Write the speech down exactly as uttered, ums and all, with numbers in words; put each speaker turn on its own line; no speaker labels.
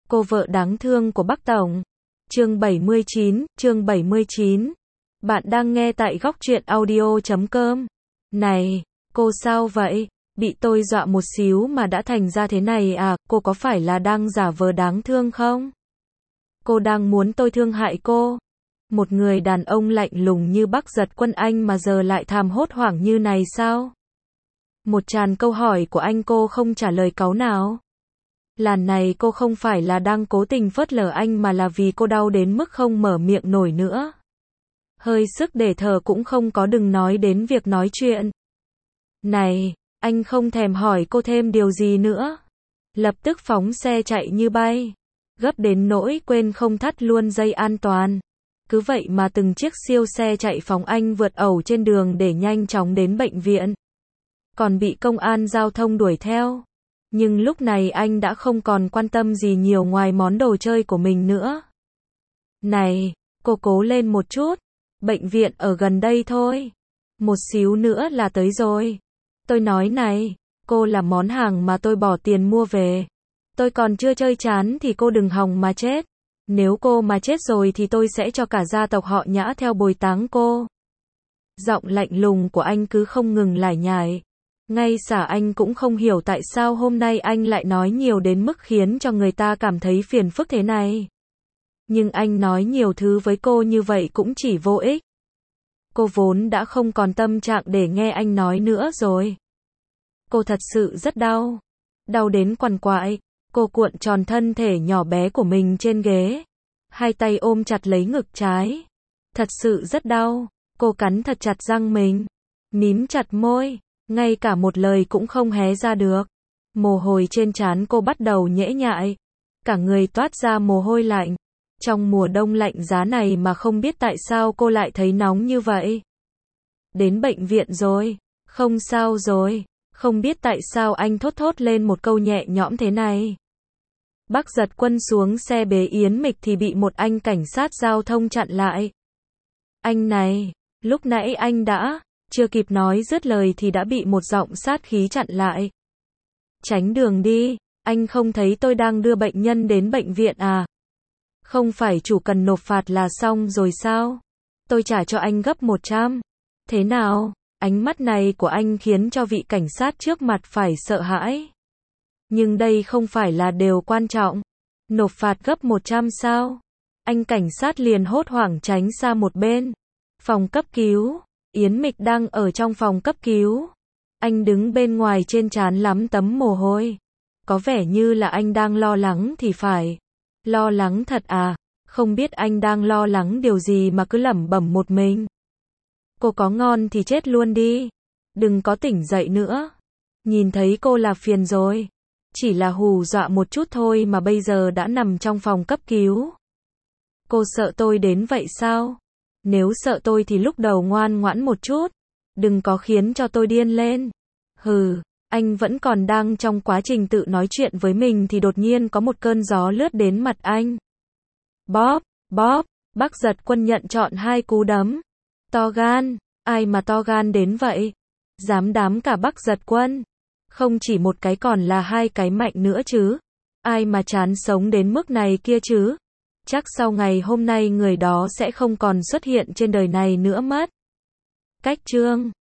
Cô vợ đáng thương của Bắc Tổng. Chương bảy mươi chín, chương bảy mươi chín. Bạn đang nghe tại góc truyện audio chấm com. Này, cô sao vậy? Bị tôi dọa một xíu mà đã thành ra thế này à, cô có phải là đang giả vờ đáng thương không? Cô đang muốn tôi thương hại cô? Một người đàn ông lạnh lùng như Bắc Giật Quân anh mà giờ lại thàm hốt hoảng như này sao? Một tràn câu hỏi của anh cô không trả lời cáu nào. Lần này cô không phải là đang cố tình phớt lờ anh mà là vì cô đau đến mức không mở miệng nổi nữa. Hơi sức để thở cũng không có, đừng nói đến việc nói chuyện. Này, anh không thèm hỏi cô thêm điều gì nữa. Lập tức phóng xe chạy như bay. Gấp đến nỗi quên không thắt luôn dây an toàn. Cứ vậy mà từng chiếc siêu xe chạy phóng anh vượt ẩu trên đường để nhanh chóng đến bệnh viện. Còn bị công an giao thông đuổi theo. Nhưng lúc này anh đã không còn quan tâm gì nhiều ngoài món đồ chơi của mình nữa. Này, cô cố lên một chút. Bệnh viện ở gần đây thôi. Một xíu nữa là tới rồi. Tôi nói này, cô là món hàng mà tôi bỏ tiền mua về. Tôi còn chưa chơi chán thì cô đừng hòng mà chết. Nếu cô mà chết rồi thì tôi sẽ cho cả gia tộc họ Nhã theo bồi táng cô. Giọng lạnh lùng của anh cứ không ngừng lải nhải. Ngay cả anh cũng không hiểu tại sao hôm nay anh lại nói nhiều đến mức khiến cho người ta cảm thấy phiền phức thế này. Nhưng anh nói nhiều thứ với cô như vậy cũng chỉ vô ích. Cô vốn đã không còn tâm trạng để nghe anh nói nữa rồi. Cô thật sự rất đau. Đau đến quằn quại. Cô cuộn tròn thân thể nhỏ bé của mình trên ghế. Hai tay ôm chặt lấy ngực trái. Thật sự rất đau. Cô cắn thật chặt răng mình. Mím chặt môi. Ngay cả một lời cũng không hé ra được. Mồ hôi trên trán cô bắt đầu nhễ nhại. Cả người toát ra mồ hôi lạnh. Trong mùa đông lạnh giá này mà không biết tại sao cô lại thấy nóng như vậy. Đến bệnh viện rồi. Không sao rồi. Không biết tại sao anh thốt thốt lên một câu nhẹ nhõm thế này. Bắc Giật Quân xuống xe bế Yến Mịch thì bị một anh cảnh sát giao thông chặn lại. Anh này, lúc nãy anh đã... Chưa kịp nói dứt lời thì đã bị một giọng sát khí chặn lại. Tránh đường đi, anh không thấy tôi đang đưa bệnh nhân đến bệnh viện à? Không phải chủ cần nộp phạt là xong rồi sao? Tôi trả cho anh gấp một trăm. Thế nào? Ánh mắt này của anh khiến cho vị cảnh sát trước mặt phải sợ hãi. Nhưng đây không phải là điều quan trọng. Nộp phạt gấp một trăm sao? Anh cảnh sát liền hốt hoảng tránh xa một bên. Phòng cấp cứu. Yến Mịch đang ở trong phòng cấp cứu. Anh đứng bên ngoài trên trán lắm tấm mồ hôi. Có vẻ như là anh đang lo lắng thì phải. Lo lắng thật à? Không biết anh đang lo lắng điều gì mà cứ lẩm bẩm một mình. Cô có ngon thì chết luôn đi. Đừng có tỉnh dậy nữa. Nhìn thấy cô là phiền rồi. Chỉ là hù dọa một chút thôi mà bây giờ đã nằm trong phòng cấp cứu. Cô sợ tôi đến vậy sao? Nếu sợ tôi thì lúc đầu ngoan ngoãn một chút. Đừng có khiến cho tôi điên lên. Hừ, anh vẫn còn đang trong quá trình tự nói chuyện với mình thì đột nhiên có một cơn gió lướt đến mặt anh. Bóp, bóp, Bắc Giật Quân nhận trọn hai cú đấm. To gan, ai mà to gan đến vậy? Dám đám cả Bắc Giật Quân. Không chỉ một cái còn là hai cái mạnh nữa chứ. Ai mà chán sống đến mức này kia chứ? Chắc sau ngày hôm nay người đó sẽ không còn xuất hiện trên đời này nữa mất. Cách chương